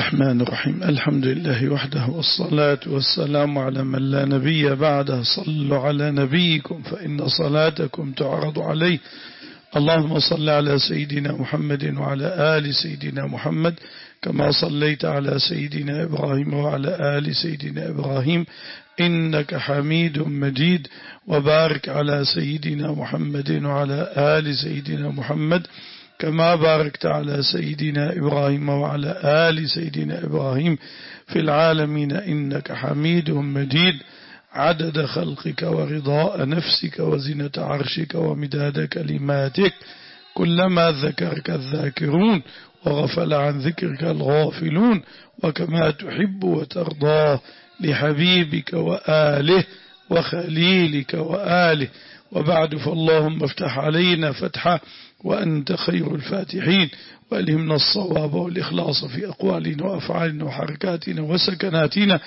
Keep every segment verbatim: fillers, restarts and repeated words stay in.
الرحمن الرحيم. الحمد لله وحده والصلاة والسلام على من لا نبي بعده. صلوا على نبيكم فإن صلاتكم تعرض عليه. اللهم صل على سيدنا محمد وعلى آل سيدنا محمد كما صليت على سيدنا إبراهيم وعلى آل سيدنا إبراهيم إنك حميد مجيد. وبارك على سيدنا محمد وعلى آل سيدنا محمد كما باركت على سيدنا إبراهيم وعلى آل سيدنا إبراهيم في العالمين إنك حميد مجيد. عدد خلقك ورضاء نفسك وزنة عرشك ومداد كلماتك. كلما ذكرك الذاكرون وغفل عن ذكرك الغافلون. وكما تحب وترضى لحبيبك وآله وخليلك وآله. وبعد فاللهم افتح علينا فتحا وأنت خير الفاتحين. وألهمنا الصواب والإخلاص في أقوالنا وأفعالنا وحركاتنا وسكناتنا.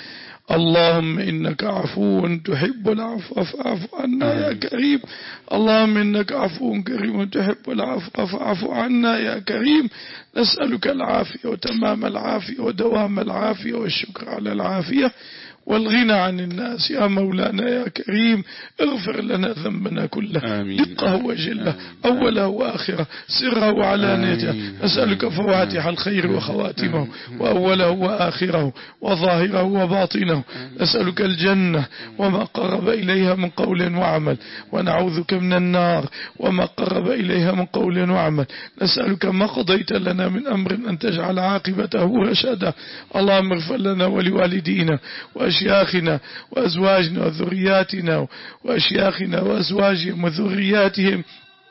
اللهم إنك عفو تحب العفو فاعف عنا يا كريم. اللهم إنك عفو كريم تحب العفو فاعف عنا يا كريم. نسألك العافية وتمام العافية ودوام العافية والشكر على العافية والغنى عن الناس. يا مولانا يا كريم اغفر لنا ذنبنا كله دقه وجله أوله وآخره سره وعلانيته. نسألك فواتح الخير وخواتمه وأوله وآخره وظاهره وباطنه. نسألك الجنة وما قرب إليها من قول وعمل ونعوذك من النار وما قرب إليها من قول وعمل. نسألك ما قضيت لنا من أمر أن تجعل عاقبته رشدا. اللهم اغفر لنا ولوالدينا وأشياخنا وأزواجنا وذرياتنا وأشياخنا وأزواجهم وذرياتهم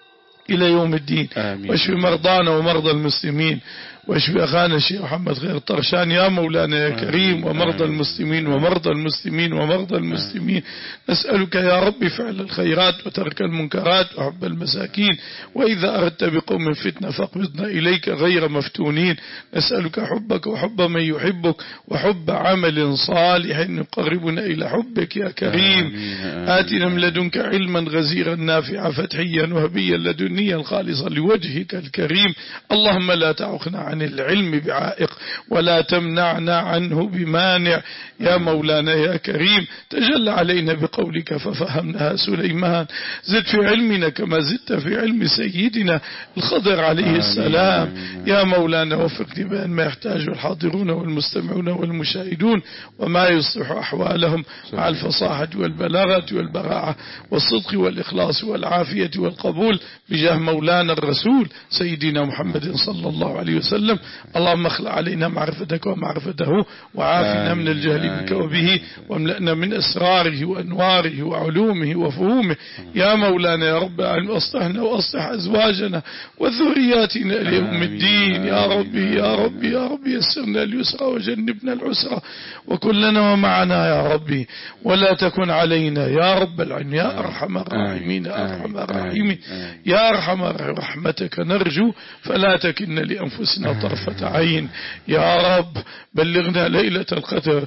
إلى يوم الدين. واشف مرضانا ومرضى المسلمين واشف أخانا الشيخ محمد خير الطرشان يا مولانا يا كريم ومرضى المسلمين ومرضى المسلمين ومرضى المسلمين. نسألك يا رب فعل الخيرات وترك المنكرات وحب المساكين. وإذا أردت بقوم فتنة فاقبضنا إليك غير مفتونين. نسألك حبك وحب من يحبك وحب عمل صالح يقربنا إلى حبك يا كريم. آتنا من لدنك علما غزيرا نافعا فتحيا وهبيا لدنيا خالصا لوجهك الكريم. اللهم لا تعقنا عن العلم بعائق ولا تمنعنا عنه بمانع. يا مولانا يا كريم تجل علينا بقولك ففهمناها سليمان. زد في علمنا كما زدت في علم سيدنا الخضر عليه السلام. يا مولانا وفقني بأن ما يحتاج الحاضرون والمستمعون والمشاهدون وما يصلح أحوالهم مع الفصاحة والبلاغة والبراعة والصدق والإخلاص والعافية والقبول بجاه مولانا الرسول سيدنا محمد صلى الله عليه وسلم. اللهم اخلع علينا معرفتك ومعرفته وعافنا من الجهل بك وبه واملأنا من أسراره وأنواره وعلومه وفهومه. يا مولانا يا رب العالمين أصلحنا وأصلح أزواجنا وذرياتنا ليوم الدين. يا ربي يا ربي يا ربي يسرنا اليسرى وجنبنا العسرى وكلنا ومعنا يا ربي ولا تكن علينا يا رب العالمين يا أرحم الراحمين يا أرحم الراحمين يا أرحم رحمتك نرجو فلا تكن لأنفسنا طرفة عين. يا رب بلغنا ليلة القدر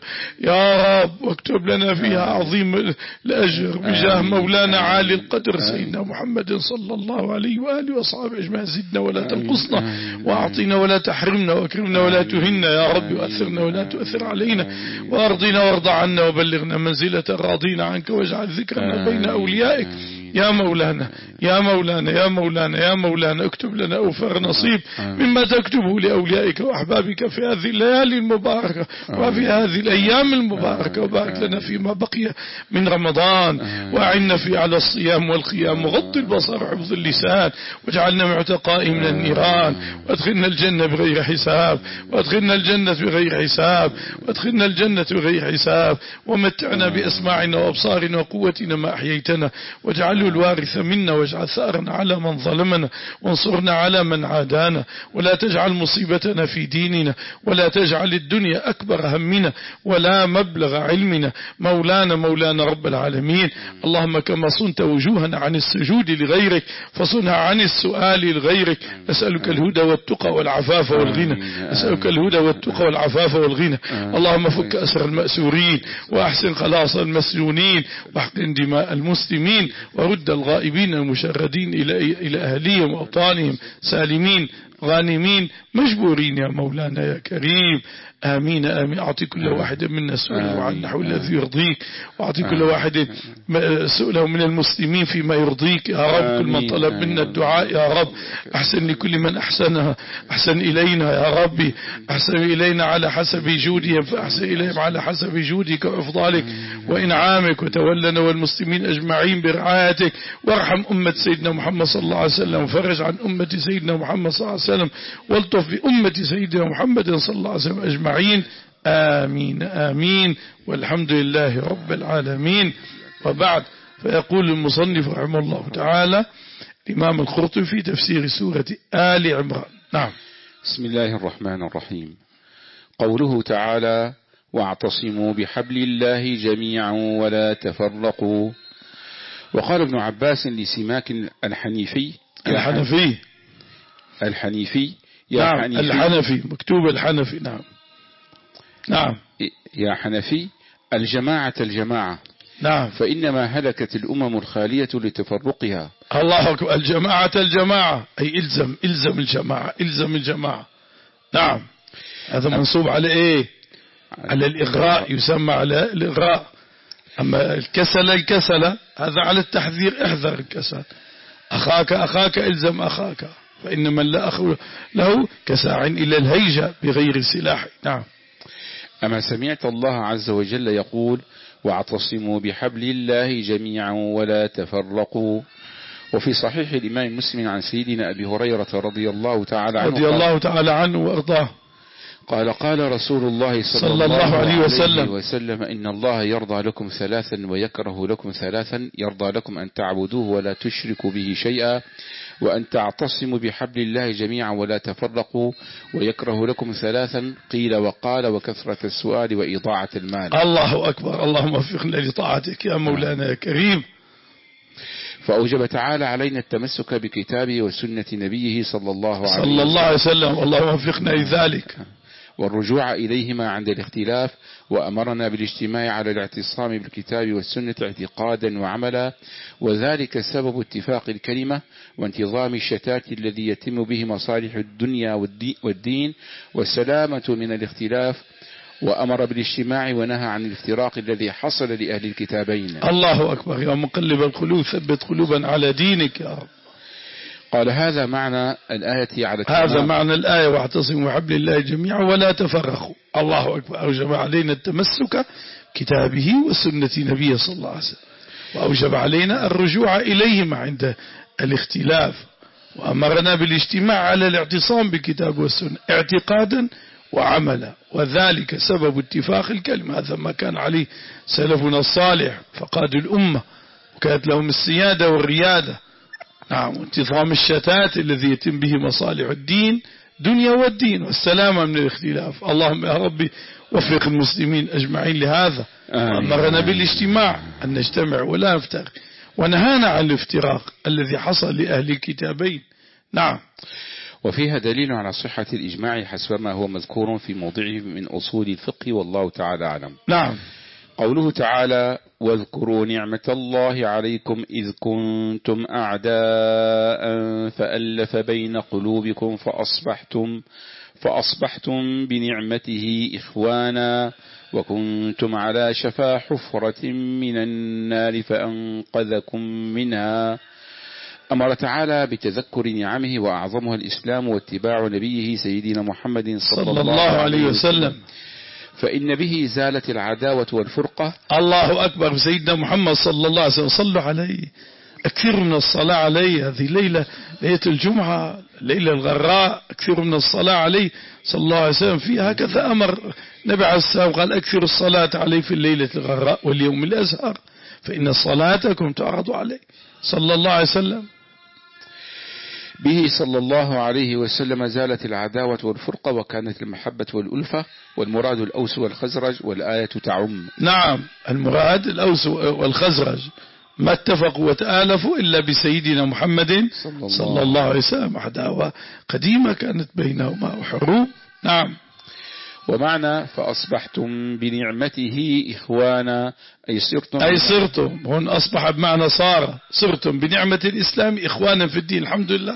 يا رب واكتب لنا فيها عظيم الأجر بجاه مولانا عالي القدر سيدنا محمد صلى الله عليه وآله وصحبه أجمعين. زدنا ولا تنقصنا وأعطينا ولا تحرمنا واكرمنا ولا تهنا يا رب وأثرنا ولا تؤثر علينا وأرضنا وارض عنا وبلغنا منزلة راضين عنك واجعل ذكرنا بين أوليائك. يا مولانا يا مولانا يا مولانا يا مولانا اكتب لنا أوفر نصيب مما تكتبه لأوليائك وأحبابك في هذه الليالي المباركة وفي هذه الأيام المباركة. وبارك لنا فيما بقي من رمضان وأعنا فيه على الصيام والقيام وغض البصر وحفظ اللسان واجعلنا معتقائه من النيران وادخلنا الجنة بغير حساب وادخلنا الجنة بغير حساب وادخلنا الجنة بغير حساب. ومتعنا بأسماعنا وأبصارنا وقوتنا ما أحييتنا واجعل الوارث منا واجعل ثأرنا على من ظلمنا وانصرنا على من عادانا ولا تجعل مصيبتنا في ديننا ولا تجعل الدنيا أكبر همنا ولا مبلغ علمنا. مولانا مولانا رب العالمين اللهم كما صنت وجوهنا عن السجود لغيرك فصنها عن السؤال لغيرك. نسألك الهدى والتقى والعفاف والغنى. نسألك الهدى والتقى والعفاف والغنى. اللهم فك أسر المأسورين وأحسن خلاص المسجونين واحقن دماء المسلمين ورد الغائبين المشردين إلى إلى أهليهم وأوطانهم سالمين غانمين مجبورين يا مولانا يا كريم. آمين آمين. أعطي كل واحد منا سؤاله عن نحو الذي يرضيك، وأعطي كل واحد سؤاله من المسلمين فيما يرضيك يا رب. كل من طلب منا الدعاء يا رب. أحسن لكل من أحسنها أحسن إلينا يا ربي. أحسن إلينا على حسب جودهم فأحسن إليهم على حسب جودك وإفضالك وإنعامك. وتولنا والمسلمين أجمعين برعايتك، وارحم أمة سيدنا محمد صلى الله عليه وسلم، وفرج عن أمة سيدنا محمد صلى الله عليه وسلم، والطف بأمة سيدنا محمد صلى الله عليه وسلم أجمعين. آمين آمين. والحمد لله رب العالمين. وبعد، فيقول المصنف رحمه الله تعالى الإمام القرطبي في تفسير سورة آل عمران. نعم. بسم الله الرحمن الرحيم. قوله تعالى: واعتصموا بحبل الله جميعا ولا تفرقوا. وقال ابن عباس لسماك الحنيفي الحنفي الحنيفي يا نعم حنيفي الحنفي مكتوب الحنفي. نعم نعم يا حنفي الجماعة الجماعة. نعم. فإنما هلكت الأمم الخالية لتفرقها. الله أكبر. الجماعة الجماعة أي إلزم إلزم الجماعة إلزم الجماعة. نعم. هذا منصوب على إيه؟ على الإغراء، يسمى على الإغراء. أما الكسل الكسل هذا على التحذير، احذر الكسل. أخاك أخاك إلزم أخاك، فإن من لا أخ له كساع إلى الهيجة بغير سلاح. نعم. أما سمعت الله عز وجل يقول: واعتصموا بحبل الله جميعا ولا تفرقوا. وفي صحيح الإمام مسلم عن سيدنا أبي هريرة رضي الله تعالى عنه رضي الله تعالى عنه وأرضاه قال: قال رسول الله صلى, صلى الله عليه وسلم, وسلم إن الله يرضى لكم ثلاثا ويكره لكم ثلاثا: يرضى لكم أن تعبدوه ولا تشركوا به شيئا، وأن تعتصموا بحبل الله جميعا ولا تفرقوا، ويكره لكم ثلاثا: قيل وقال وكثرة السؤال وإضاعة المال. الله أكبر. اللهم وفقنا لطاعتك يا مولانا يا كريم. فأوجب تعالى علينا التمسك بكتابه وسنة نبيه صلى الله عليه وسلم صلى الله عليه وسلم. اللهم وفقنا لذلك. والرجوع إليهما عند الاختلاف، وأمرنا بالاجتماع على الاعتصام بالكتاب والسنة اعتقادا وعملا، وذلك سبب اتفاق الكلمة وانتظام الشتات الذي يتم به مصالح الدنيا والدين والسلامة من الاختلاف، وأمر بالاجتماع ونهى عن الافتراق الذي حصل لأهل الكتابين. الله أكبر. يا مقلب القلوب ثبت قلوبا على دينك يا رب. قال: هذا معنى الآية على التمام. هذا معنى الآية: واعتصموا بحبل الله جميعا ولا تفرقوا. الله أكبر. أوجب علينا التمسك كتابه وسنة نبيه صلى الله عليه وسلم، وأوجب علينا الرجوع إليهما عند الاختلاف، وأمرنا بالاجتماع على الاعتصام بكتاب والسنة اعتقادا وعملا، وذلك سبب اتفاق الكلمة. هذا ما كان عليه سلفنا الصالح فقادوا الأمة وكانت لهم السيادة والريادة. نعم. وانتظام الشتات الذي يتم به مصالح الدين دنيا والدين والسلامة من الاختلاف. اللهم يا ربي وفق المسلمين أجمعين لهذا. وأمرنا بالاجتماع أن نجتمع ولا نفترق، ونهانا عن الافتراق الذي حصل لأهل الكتابين. نعم. وفيها دليل على صحة الإجماع حسب ما هو مذكور في موضعه من أصول الفقه، والله تعالى أعلم. نعم. قوله تعالى: واذكروا نعمة الله عليكم إذ كنتم أعداء فألف بين قلوبكم فأصبحتم فأصبحتم بنعمته إخوانا وكنتم على شفا حفرة من النار فأنقذكم منها. أمر تعالى بتذكر نعمه، وأعظمها الإسلام واتباع نبيه سيدنا محمد صلى, صلى الله عليه وسلم، فإن به زالت العداوة والفرقة. الله أكبر. سيدنا محمد صلى الله عليه وسلم صلوا عليه، أكثر من الصلاة عليه. هذه ليلة ليلة الجمعة، ليلة الغراء، أكثر من الصلاة عليه صلى الله عليه وسلم. فيها هكذا أمر نبي عليه السلام قال: أكثر الصلاة عليه في الليلة الغراء واليوم الأزهر فإن صلاتكم تعرض عليه صلى الله عليه وسلم. به صلى الله عليه وسلم زالت العداوة والفرقة، وكانت المحبة والألفة، والمراد الأوس والخزرج، والآية تعم. نعم. المراد الأوس والخزرج ما اتفقوا وتآلفوا إلا بسيدنا محمد صلى الله, صلى الله عليه وسلم. عداوة قديمة كانت بينهما وحروب. نعم. ومعنى فأصبحتم بنعمته إخوانا أي صرتم أي صرتم هون أصبح بمعنى صار صرتم بنعمة الإسلام إخوانا في الدين. الحمد لله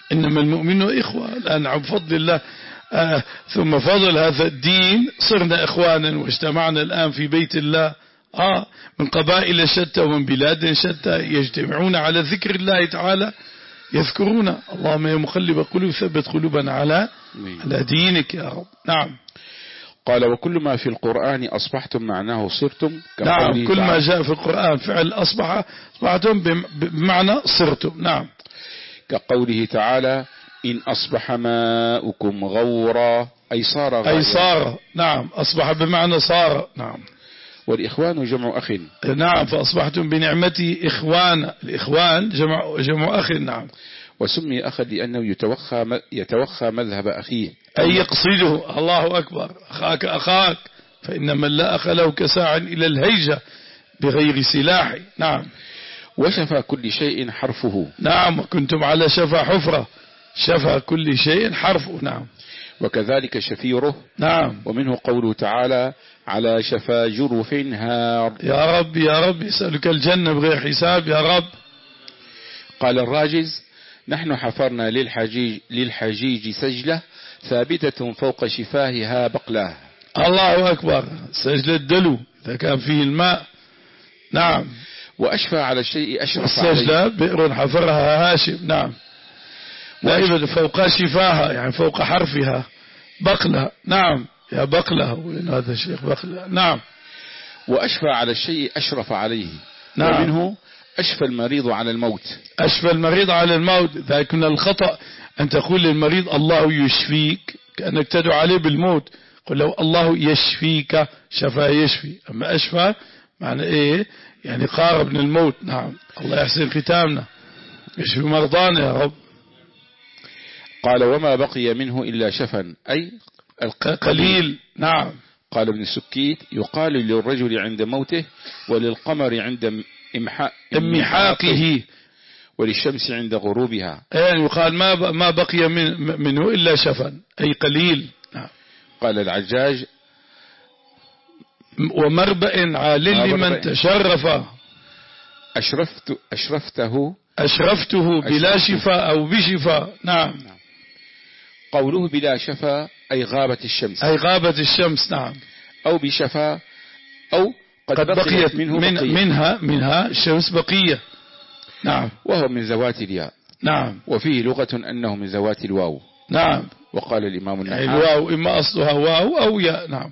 إنما المؤمنون إخوة. الآن عن فضل الله آه ثم فضل هذا الدين صرنا إخوانا واجتمعنا الآن في بيت الله آه من قبائل شتى ومن بلاد شتى يجتمعون على ذكر الله تعالى يذكرون. اللهم يا مقلب قلوب ثبت قلوبنا على على دينك يا رب. نعم. قال وكل ما في القرآن أصبحتم معناه صرتم. نعم كل ما جاء في القرآن فعل أصبح أصبحتم بمعنى صرتم. نعم. كقوله تعالى إن أصبح ماؤكم غورا أي صار غورا. أي صار. نعم أصبح بمعنى صار. نعم. والإخوان جمع أخ. نعم فأصبحتم بنعمتي إخوان. الإخوان جمع, جمع أخ. نعم. وسمي أخا لأنه يتوخى, يتوخى مذهب أخيه أي يقصده. الله أكبر. أخاك أخاك فإن من لا أخ له كساع إلى الهيجة بغير سلاح. نعم. وشفى كل شيء حرفه. نعم وكنتم على شفا حفرة. شفى كل شيء حرفه. نعم. وكذلك شفيره. نعم. ومنه قوله تعالى على شفا جرف هار. يا رب يا رب يسألك الجنة بغير حساب يا رب. قال الراجز نحن حفرنا للحجيج, للحجيج سجلة ثابتة فوق شفاهها بقلة. الله أكبر. سجل الدلو إذا كان فيه الماء. نعم. وأشفى على الشيء أشرف عليه. السجلة بئر حفرها هاشم. نعم. وإذا فوق شفاها يعني فوق حرفها بقلة. نعم يا بقلة. وين هذا الشيخ بقلة. نعم. وأشفى على الشيء أشرف عليه. نعم. ومنه أشفى المريض على الموت. أشفى المريض على الموت. ذلك من الخطأ أن تقول للمريض الله يشفيك كأنك تدعو عليه بالموت. قل له الله يشفيك. شفى يشفي. أما أشفى معنى إيه يعني قارب من الموت. نعم. الله يحسن ختامنا يشفي مرضانا يا رب. قال وما بقي منه إلا شفا أي القليل. نعم. قال ابن السكيت يقال للرجل عند موته وللقمر عند امحاقه وللشمس عند غروبها. يعني يقال ما ما بقي من منه إلا شفا أي قليل. نعم. قال العجاج ومربأ عال لمن تشرف. أشرفت أشرفته أشرفته بلا شفاء أو بشفاء. نعم. قوله بلا شفاء أي غابت الشمس. أي غابت الشمس. نعم. أو بشفاء أو قد, قد بقيت, بقيت منه من بقية. منها منها الشمس بقية. نعم. وهو من زوات الياء. نعم. وفيه لغة أنه من زوات الواو. نعم. وقال الإمام النحاس يعني الواو إما أصلها واو أو ياء. نعم.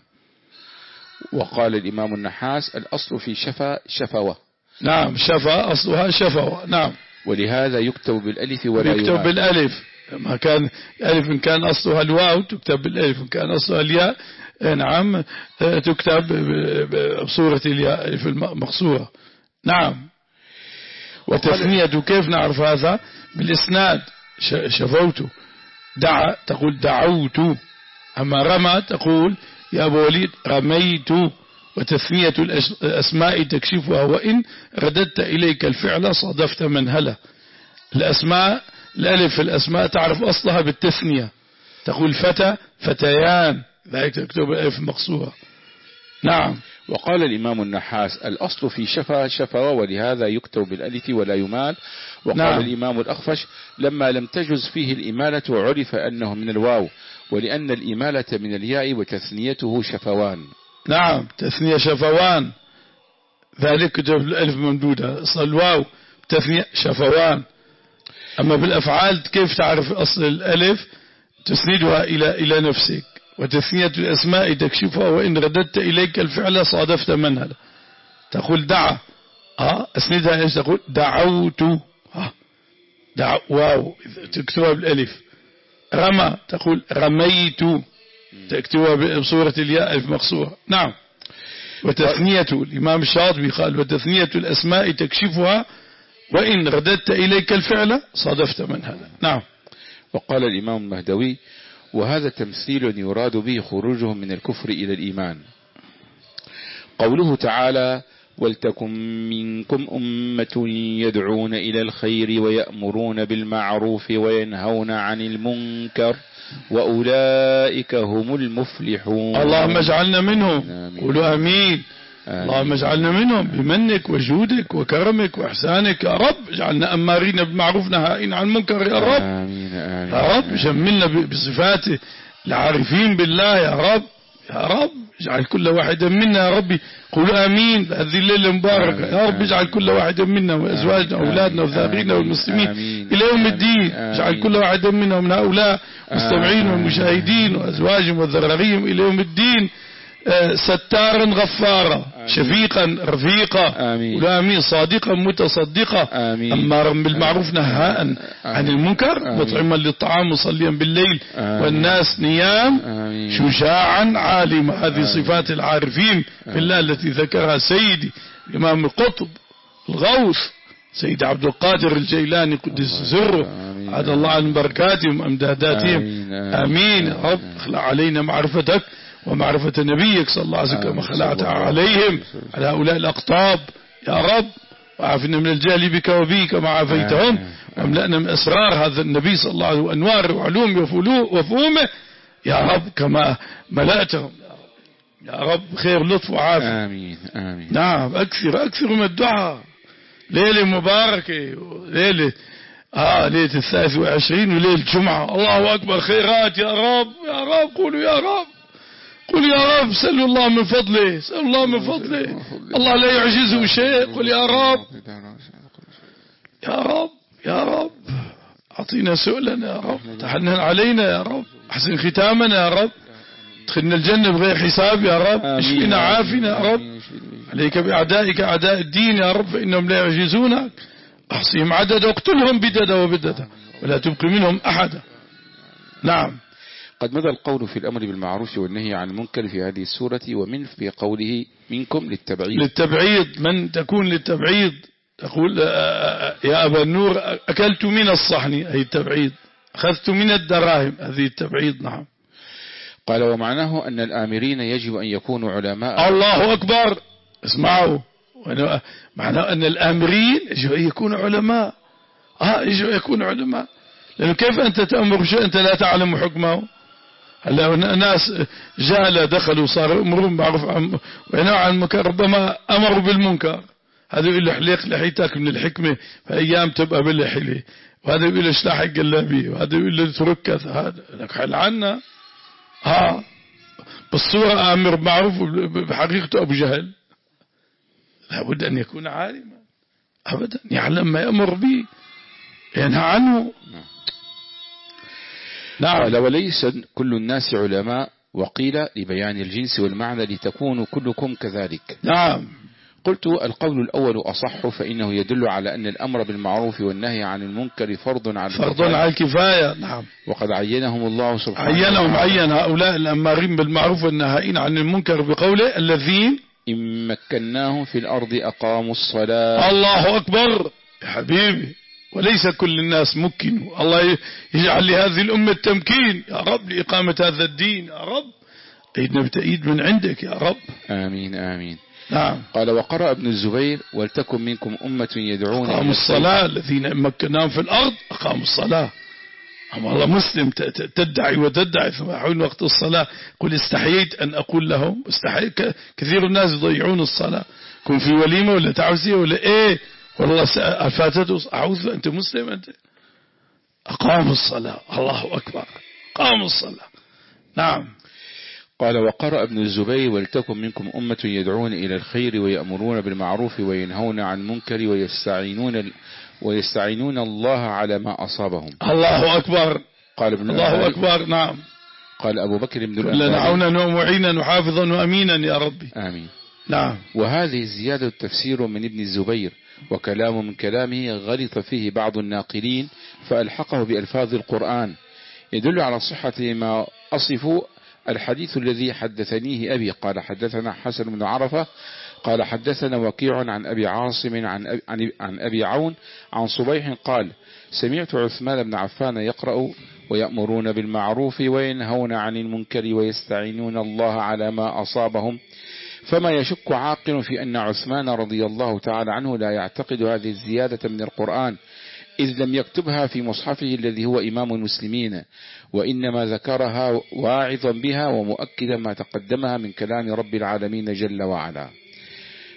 وقال الإمام النحاس الأصل في شفا شفوة. نعم شفا أصلها شفوة. نعم. ولهذا يكتب بالألف ولا يكتب يكتب بالألف. ما كان ألف إن كان أصلها الواو تكتب بالألف إن كان أصلها الياء نعم تكتب بصورة الياء ألف المقصورة. نعم. وتثنية كيف نعرف هذا بالإسناد. شفوت. دعا تقول دعوت. أما رمى تقول يا أبو وليد رميت. وتثنية الأسماء تكشفها وإن رددت إليك الفعل صادفت منهلة. الأسماء الألف في الأسماء تعرف أصلها بالتثنية. تقول فتى فتيان ذلك تكتب الألف مقصورة. نعم. وقال الإمام النحاس الأصل في شفا شفا ولهذا يكتب بالألف ولا يمال. وقال نعم. الإمام الأخفش لما لم تجز فيه الإمالة عرف أنه من الواو ولأن الإمالة من الياء وتثنيته شفوان. نعم تثنية شفوان ذلك كتب الألف ممدودة. أصل الواو تثنية شفوان. أما بالأفعال كيف تعرف أصل الألف تسندها إلى إلى نفسك. وتثنية الأسماء تكشفها وإن رددت إليك الفعل صادفت منهلا. تقول دعا آه أسندها إيش تقول دعوت آه دع واو تكتبها بالألف. رمى تقول رميت تكتبها بصورة الياء ألف مقصورة. نعم. وتثنية الإمام الشاطبي قال وتثنية الأسماء تكشفها وإن رددت إليك الفعل صادفت منهلا. نعم. وقال الإمام المهدوي وهذا تمثيل يراد به خروجهم من الكفر إلى الإيمان. قوله تعالى ولتكن منكم أمة يدعون إلى الخير ويأمرون بالمعروف وينهون عن المنكر وأولئك هم المفلحون. اللهم اجعلنا منهم. قولوا أمين. اللهم اجعلنا منهم بمنك وجودك وكرمك وإحسانك يا رب. اجعلنا أمارين بالمعروف نهائين عن المنكر يا رب. آمين آمين يا رب جملنا بصفات العارفين بالله يا رب. يا رب اجعل كل واحد منا يا ربي قولوا آمين هذه الليلة المباركة. يا رب اجعل كل واحد منا وأزواجنا وأولادنا وذارينا والمسلمين إلى يوم الدين. اجعل كل واحد منا ومن هؤلاء المستمعين والمشاهدين وأزواجهم وذراريهم إلى يوم الدين ستارا غفارا شفيقا رفيقا ولا امين صادقا متصدقا امارا بالمعروف نهاء عن المنكر مطعما للطعام مصليا بالليل والناس نيام شجاعا عالما. هذه صفات العارفين بالله التي ذكرها سيدي الامام القطب الغوث سيد عبد القادر الجيلاني قدس سره عاد الله عن بركاتهم وامداداتهم. امين يا رب. اخلع علينا معرفتك ومعرفة نبيك صلى الله عليه وسلم كما خلعت عليهم على هؤلاء الأقطاب يا رب. وعافنا من الجهل بك وبي كما عافيتهم واملأنا من أسرار هذا النبي صلى الله عليه وسلم وأنوار وعلوم وفهومه يا رب كما ملأتهم يا رب خير لطف وعافية. آمين آمين. نعم أكثر أكثر من الدعاء. ليلة مباركة ليلة آه ليلة الثالث وعشرين وليلة الجمعة. الله أكبر خيرات يا رب يا رب. قولوا يا رب قل يا رب. سألوا الله من فضله سألوا الله من فضله. الله لا يعجزه شيء. قل يا رب يا رب يا رب أعطينا سؤلنا يا رب. تحنن علينا يا رب. أحسن ختامنا يا رب. ادخلنا الجنة بغير حساب يا رب. اشفنا عافنا يا رب. عليك بأعدائك أعداء الدين يا رب فإنهم لا يعجزونك. أحصيهم عددا واقتلهم بددا وبددا ولا تبقي منهم أحدا. نعم. قد مضى القول في الأمر بالمعروف والنهي عن المنكر في هذه السورة ومن في قوله منكم للتبعيض. للتبعيض من تكون للتبعيض تقول يا أبا النور أكلت من الصحن أي التبعيض. أخذت من الدراهم هذه التبعيض. نعم. قال ومعناه أن الآمرين يجب أن يكونوا علماء. الله أكبر. اسمعوا معناه أن الآمرين يجب أن يكونوا علماء. آه يجب أن يكونوا علماء. لأنه كيف أنت تأمر بشيء أنت لا تعلم حكمه. هلا ناس جهلة دخلوا صاروا يأمرون بالمعروف وينهون عن المنكر ربما أمروا بالمنكر. هذا يقول له حليق لحيتك من الحكمة فأيام تبقى بالحلي وهذا يقول له اشلح الجلابية وهذا يقول له تركز. هذا لك حل عنا. ها بالصورة آمر بالمعروف بحقيقته أبو جهل. لابد أن يكون عالما أبدا يعلم ما يأمر به ينهى عنه. نعم. قال وليس كل الناس علماء وقيل لبيان الجنس والمعنى لتكونوا كلكم كذلك. نعم. قلت القول الأول أصح فإنه يدل على أن الأمر بالمعروف والنهي عن المنكر فرض على فرض على الكفاية. نعم. وقد عينهم الله سبحانه عينهم عين هؤلاء الأمارين بالمعروف والنهائين عن المنكر بقوله الذين إن مكناهم في الأرض أقاموا الصلاة. الله أكبر يا حبيبي. وليس كل الناس مكنوا. الله يجعل لهذه الأمة التمكين يا رب لإقامة هذا الدين يا رب. أيدنا بتأييد من عندك يا رب. آمين آمين. نعم. قال وقرأ ابن الزبير ولتكن منكم أمة يدعون أقاموا الصلاة الذين مكناهم في الأرض أقاموا الصلاة. أما الله مسلم تدعي وتدعي ثم حين وقت الصلاة قل استحييت أن أقول لهم استحييت. كثير الناس يضيعون الصلاة. كن في وليمة ولا تعزية ولا إيه والله الفاتته أعوذ أنت مسلم أنت. أقاموا الصلاة. الله أكبر. أقاموا الصلاة. نعم. قال وقرأ ابن الزبير ولتكن منكم أمة يدعون إلى الخير ويأمرون بالمعروف وينهون عن المنكر ويستعينون ويستعينون الله على ما أصابهم. الله أكبر. قال ابن الله أكبر. نعم. قال أبو بكر بن الأنباري لنا عونا ومعينا وحافظا وأمينا يا ربي. آمين. نعم. وهذه الزيادة تفسير من ابن الزبير وكلام من كلامه غلط فيه بعض الناقلين فألحقه بألفاظ القرآن يدل على صحة ما أصفوا. الحديث الذي حدثنيه أبي قال حدثنا حسن بن عرفة قال حدثنا وكيع عن أبي عاصم عن أبي, عن أبي عون عن صبيح قال سمعت عثمان بن عفان يقرأ ويأمرون بالمعروف وينهون عن المنكر ويستعينون الله على ما أصابهم. فما يشك عاقل في أن عثمان رضي الله تعالى عنه لا يعتقد هذه الزيادة من القرآن إذ لم يكتبها في مصحفه الذي هو إمام المسلمين وإنما ذكرها واعظا بها ومؤكدا ما تقدمها من كلام رب العالمين جل وعلا.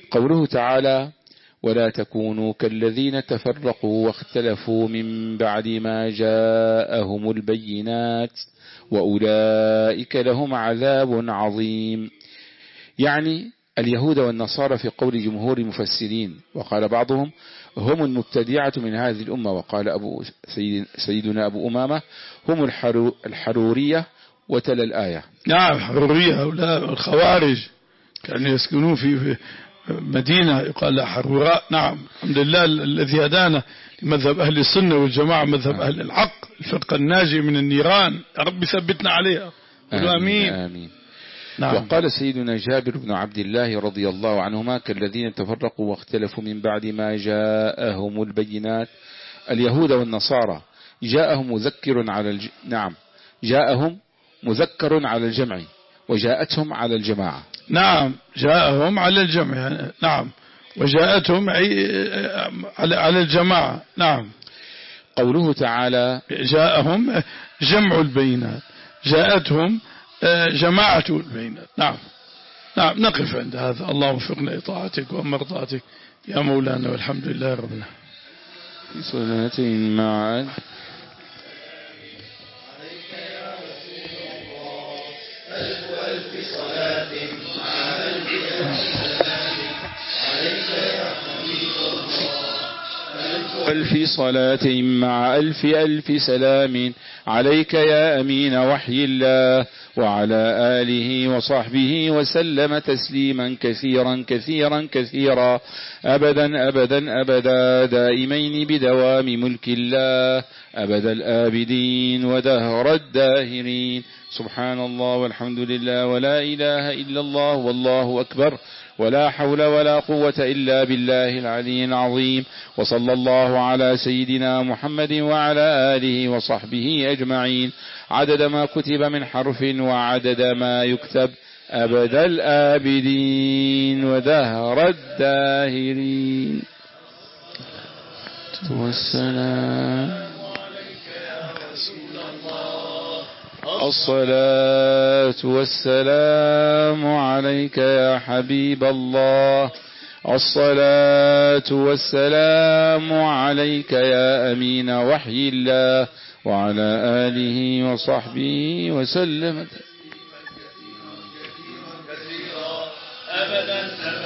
قوله تعالى ولا تكونوا كالذين تفرقوا واختلفوا من بعد ما جاءهم البينات وأولئك لهم عذاب عظيم، يعني اليهود والنصارى في قول جمهور المفسرين. وقال بعضهم هم المبتدعة من هذه الأمة، وقال أبو سيد سيدنا أبو أمامة هم الحرورية، وتلا الآية. نعم حرورية هؤلاء الخوارج كانوا يسكنون في مدينة يقال لها حروراء. نعم الحمد لله الذي هدانا لمذهب أهل السنة والجماعة، مذهب أهل الحق، الفرقة الناجية من النيران، يا رب ثبتنا عليها. آمين آمين. نعم. وقال سيدنا جابر بن عبد الله رضي الله عنهما كالذين تفرقوا واختلفوا من بعد ما جاءهم البينات، اليهود والنصارى جاءهم مذكر على الج... نعم جاءهم مذكر على الجمع وجاءتهم على الجماعة. نعم جاءهم على الجمع، نعم وجاءتهم على الجماعة. نعم. قوله تعالى جاءهم جمع البينات، جاءتهم جماعة البينات. نعم نعم. نقف عند هذا. اللهم وفقنا إطاعتك ومرضاتك يا مولانا، والحمد لله ربنا. في صلاتين مع ألف صلاة مع ألف ألف سلام عليك يا أمين وحي الله، وعلى آله وصحبه وسلم تسليما كثيرا كثيرا كثيرا أبدا أبدا أبدا دائمين بدوام ملك الله أبد الآبدين ودهر الداهرين. سبحان الله والحمد لله ولا إله إلا الله والله أكبر، ولا حول ولا قوة إلا بالله العلي العظيم. وصلى الله على سيدنا محمد وعلى آله وصحبه أجمعين عدد ما كتب من حرف وعدد ما يكتب أبد الآبدين ودهر الداهرين. والسلام الصلاة والسلام عليك يا حبيب الله، الصلاة والسلام عليك يا أمين وحي الله، وعلى آله وصحبه وسلم أبدا.